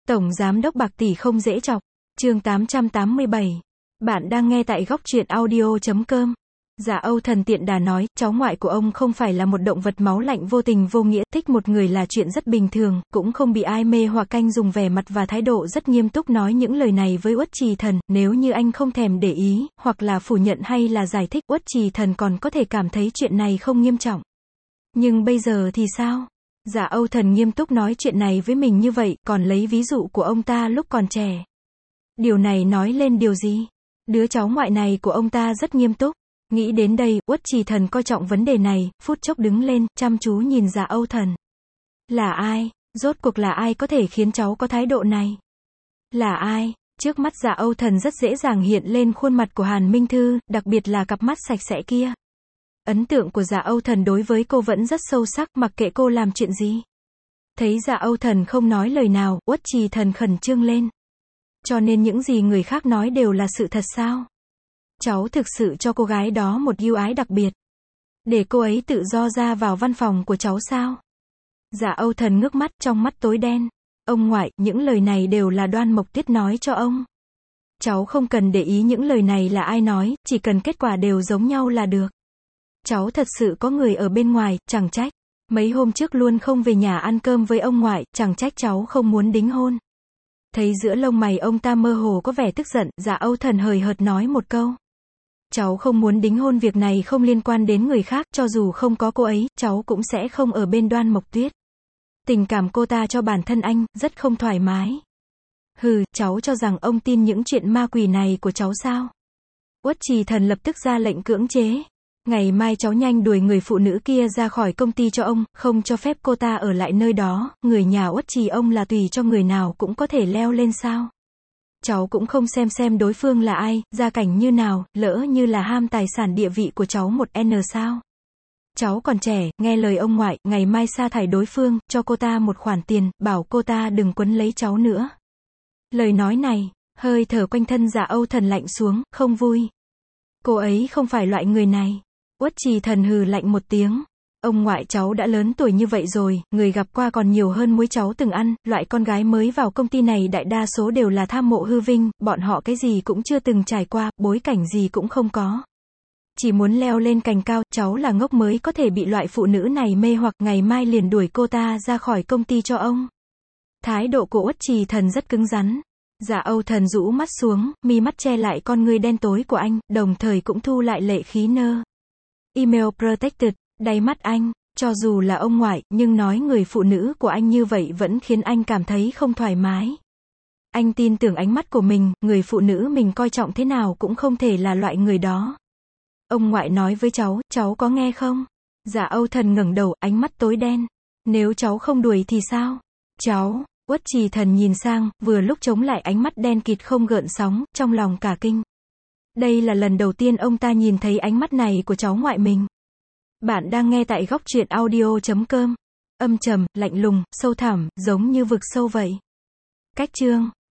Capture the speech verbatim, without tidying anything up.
Tổng giám đốc bạc tỷ không dễ chọc. Chương tám trăm tám mươi bảy. Bạn đang nghe tại góc truyện audio chấm com. Dạ Âu Thần tiện đà nói, cháu ngoại của ông không phải là một động vật máu lạnh vô tình vô nghĩa, thích một người là chuyện rất bình thường, cũng không bị ai mê hoặc canh dùng vẻ mặt và thái độ rất nghiêm túc nói những lời này với Uất Trì Thần, nếu như anh không thèm để ý, hoặc là phủ nhận hay là giải thích, Uất Trì Thần còn có thể cảm thấy chuyện này không nghiêm trọng. Nhưng bây giờ thì sao? Dạ Âu Thần nghiêm túc nói chuyện này với mình như vậy, còn lấy ví dụ của ông ta lúc còn trẻ. Điều này nói lên điều gì? Đứa cháu ngoại này của ông ta rất nghiêm túc. Nghĩ đến đây, Uất Trì Thần coi trọng vấn đề này, phút chốc đứng lên, chăm chú nhìn Dạ Âu Thần. Là ai? Rốt cuộc là ai có thể khiến cháu có thái độ này? Là ai? Trước mắt Dạ Âu Thần rất dễ dàng hiện lên khuôn mặt của Hàn Minh Thư, đặc biệt là cặp mắt sạch sẽ kia. Ấn tượng của Dạ Âu Thần đối với cô vẫn rất sâu sắc, mặc kệ cô làm chuyện gì. Thấy Dạ Âu Thần không nói lời nào, Uất Trì Thần khẩn trương lên. Cho nên những gì người khác nói đều là sự thật sao? Cháu thực sự cho cô gái đó một ưu ái đặc biệt. Để cô ấy tự do ra vào văn phòng của cháu sao? Dạ Âu Thần ngước mắt, trong mắt tối đen. Ông ngoại, những lời này đều là Đoan Mộc Tuyết nói cho ông. Cháu không cần để ý những lời này là ai nói, chỉ cần kết quả đều giống nhau là được. Cháu thật sự có người ở bên ngoài, chẳng trách. Mấy hôm trước luôn không về nhà ăn cơm với ông ngoại, chẳng trách cháu không muốn đính hôn. Thấy giữa lông mày ông ta mơ hồ có vẻ tức giận, Dạ Âu Thần hời hợt nói một câu. Cháu không muốn đính hôn, việc này không liên quan đến người khác, cho dù không có cô ấy, cháu cũng sẽ không ở bên Đoan Mộc Tuyết. Tình cảm cô ta cho bản thân anh, rất không thoải mái. Hừ, cháu cho rằng ông tin những chuyện ma quỷ này của cháu sao? Uất Trì Thần lập tức ra lệnh cưỡng chế. Ngày mai cháu nhanh đuổi người phụ nữ kia ra khỏi công ty cho ông, không cho phép cô ta ở lại nơi đó, người nhà Uất Trì ông là tùy cho người nào cũng có thể leo lên sao? Cháu cũng không xem xem đối phương là ai, gia cảnh như nào, lỡ như là ham tài sản địa vị của cháu một n sao? Cháu còn trẻ, nghe lời ông ngoại, ngày mai sa thải đối phương, cho cô ta một khoản tiền, bảo cô ta đừng quấn lấy cháu nữa. Lời nói này, hơi thở quanh thân Dạ Âu Thần lạnh xuống, không vui. Cô ấy không phải loại người này. Uất Trì Thần hừ lạnh một tiếng. Ông ngoại, cháu đã lớn tuổi như vậy rồi, người gặp qua còn nhiều hơn muối cháu từng ăn, loại con gái mới vào công ty này đại đa số đều là tham mộ hư vinh, bọn họ cái gì cũng chưa từng trải qua, bối cảnh gì cũng không có. Chỉ muốn leo lên cành cao, cháu là ngốc mới có thể bị loại phụ nữ này mê hoặc, ngày mai liền đuổi cô ta ra khỏi công ty cho ông. Thái độ của Uất Trì Thần rất cứng rắn. Dạ Âu Thần rũ mắt xuống, mi mắt che lại con ngươi đen tối của anh, đồng thời cũng thu lại lệ khí nơ. Email protected, đáy mắt anh, cho dù là ông ngoại, nhưng nói người phụ nữ của anh như vậy vẫn khiến anh cảm thấy không thoải mái. Anh tin tưởng ánh mắt của mình, người phụ nữ mình coi trọng thế nào cũng không thể là loại người đó. Ông ngoại nói với cháu, cháu có nghe không? Dạ Âu Thần ngẩng đầu, ánh mắt tối đen. Nếu cháu không đuổi thì sao? Cháu, Uất Trì Thần nhìn sang, vừa lúc chống lại ánh mắt đen kịt không gợn sóng, trong lòng cả kinh. Đây là lần đầu tiên ông ta nhìn thấy ánh mắt này của cháu ngoại mình. Bạn đang nghe tại góc truyện audio chấm com. Âm trầm, lạnh lùng, sâu thẳm, giống như vực sâu vậy. Cách chương